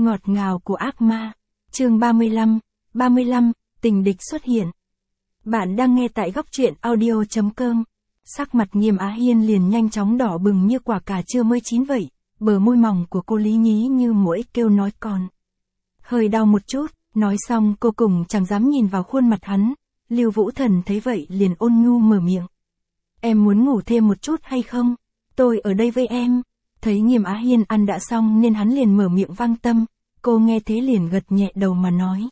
Ngọt ngào của ác ma. Chương 35, tình địch xuất hiện. Bạn đang nghe tại góc truyện audio.com. Sắc mặt Nghiêm Á Hiên liền nhanh chóng đỏ bừng như quả cà chua mới chín vậy, bờ môi mỏng của cô lý nhí như muỗi kêu nói còn. Hơi đau một chút, nói xong cô cùng chẳng dám nhìn vào khuôn mặt hắn. Lưu Vũ Thần thấy vậy liền ôn nhu mở miệng. Em muốn ngủ thêm một chút hay không? Tôi ở đây với em. Thấy Nghiêm Á Hiên ăn đã xong nên hắn liền mở miệng vang tâm, cô nghe thế liền gật nhẹ đầu mà nói.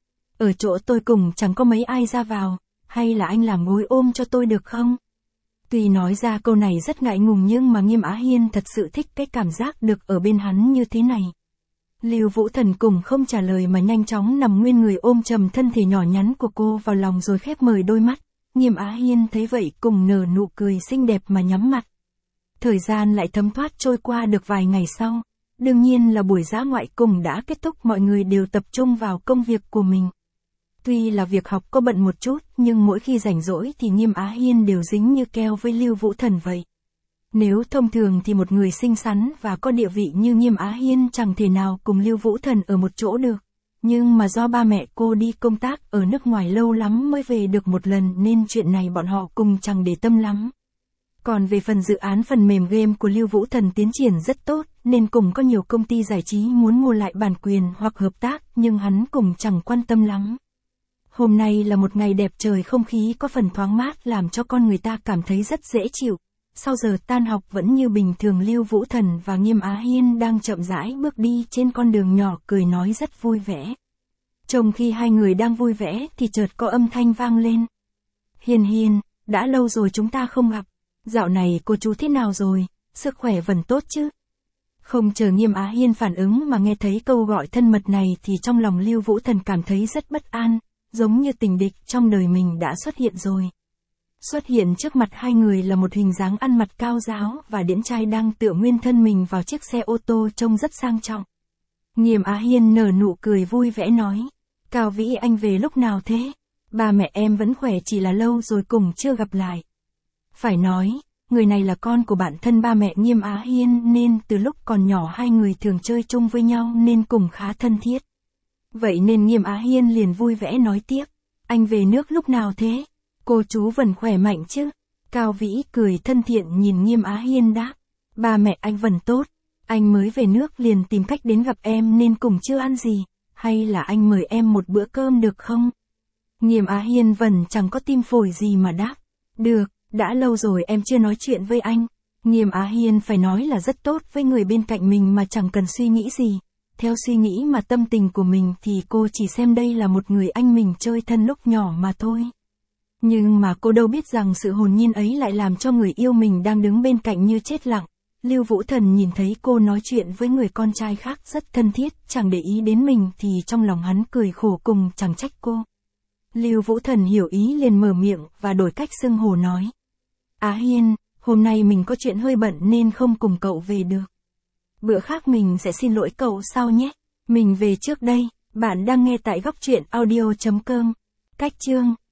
Ở chỗ tôi cùng chẳng có mấy ai ra vào, hay là anh làm gối ôm cho tôi được không? Tuy nói ra câu này rất ngại ngùng nhưng mà Nghiêm Á Hiên thật sự thích cái cảm giác được ở bên hắn như thế này. Lưu Vũ Thần cùng không trả lời mà nhanh chóng nằm nguyên người ôm chầm thân thể nhỏ nhắn của cô vào lòng rồi khép mờ đôi mắt. Nghiêm Á Hiên thấy vậy cùng nở nụ cười xinh đẹp mà nhắm mặt. Thời gian lại thấm thoát trôi qua được vài ngày sau. Đương nhiên là buổi dã ngoại cùng đã kết thúc, mọi người đều tập trung vào công việc của mình. Tuy là việc học có bận một chút nhưng mỗi khi rảnh rỗi thì Nghiêm Á Hiên đều dính như keo với Lưu Vũ Thần vậy. Nếu thông thường thì một người xinh xắn và có địa vị như Nghiêm Á Hiên chẳng thể nào cùng Lưu Vũ Thần ở một chỗ được. Nhưng mà do ba mẹ cô đi công tác ở nước ngoài lâu lắm mới về được một lần nên chuyện này bọn họ cùng chẳng để tâm lắm. Còn về phần dự án phần mềm game của Lưu Vũ Thần tiến triển rất tốt nên cùng có nhiều công ty giải trí muốn mua lại bản quyền hoặc hợp tác nhưng hắn cùng chẳng quan tâm lắm. Hôm nay là một ngày đẹp trời, không khí có phần thoáng mát làm cho con người ta cảm thấy rất dễ chịu. Sau giờ tan học vẫn như bình thường, Lưu Vũ Thần và Nghiêm Á Hiên đang chậm rãi bước đi trên con đường nhỏ cười nói rất vui vẻ. Trong khi hai người đang vui vẻ thì chợt có âm thanh vang lên. Hiên Hiên, đã lâu rồi chúng ta không gặp. Dạo này cô chú thế nào rồi, sức khỏe vẫn tốt chứ? Không chờ Nghiêm Á Hiên phản ứng mà nghe thấy câu gọi thân mật này thì trong lòng Lưu Vũ Thần cảm thấy rất bất an, giống như tình địch trong đời mình đã xuất hiện rồi. Xuất hiện trước mặt hai người là một hình dáng ăn mặc cao ráo và điển trai đang tựa nguyên thân mình vào chiếc xe ô tô trông rất sang trọng. Nghiêm Á Hiên nở nụ cười vui vẻ nói, Cao Vĩ anh về lúc nào thế? Ba mẹ em vẫn khỏe, chỉ là lâu rồi cùng chưa gặp lại. Phải nói, người này là con của bạn thân ba mẹ Nghiêm Á Hiên nên từ lúc còn nhỏ hai người thường chơi chung với nhau nên cùng khá thân thiết. Vậy nên Nghiêm Á Hiên liền vui vẻ nói tiếp, anh về nước lúc nào thế? Cô chú vẫn khỏe mạnh chứ? Cao Vĩ cười thân thiện nhìn Nghiêm Á Hiên đáp, ba mẹ anh vẫn tốt, anh mới về nước liền tìm cách đến gặp em nên cùng chưa ăn gì, hay là anh mời em một bữa cơm được không? Nghiêm Á Hiên vẫn chẳng có tim phổi gì mà đáp, được. Đã lâu rồi em chưa nói chuyện với anh. Nghiêm Á Hiên phải nói là rất tốt với người bên cạnh mình mà chẳng cần suy nghĩ gì. Theo suy nghĩ mà tâm tình của mình thì cô chỉ xem đây là một người anh mình chơi thân lúc nhỏ mà thôi. Nhưng mà cô đâu biết rằng sự hồn nhiên ấy lại làm cho người yêu mình đang đứng bên cạnh như chết lặng. Lưu Vũ Thần nhìn thấy cô nói chuyện với người con trai khác rất thân thiết, chẳng để ý đến mình thì trong lòng hắn cười khổ cùng chẳng trách cô. Lưu Vũ Thần hiểu ý liền mở miệng và đổi cách xưng hô nói. Á Hiên, hôm nay mình có chuyện hơi bận nên không cùng cậu về được. Bữa khác mình sẽ xin lỗi cậu sau nhé. Mình về trước đây. Bạn đang nghe tại góc truyện audio.com. Cách chương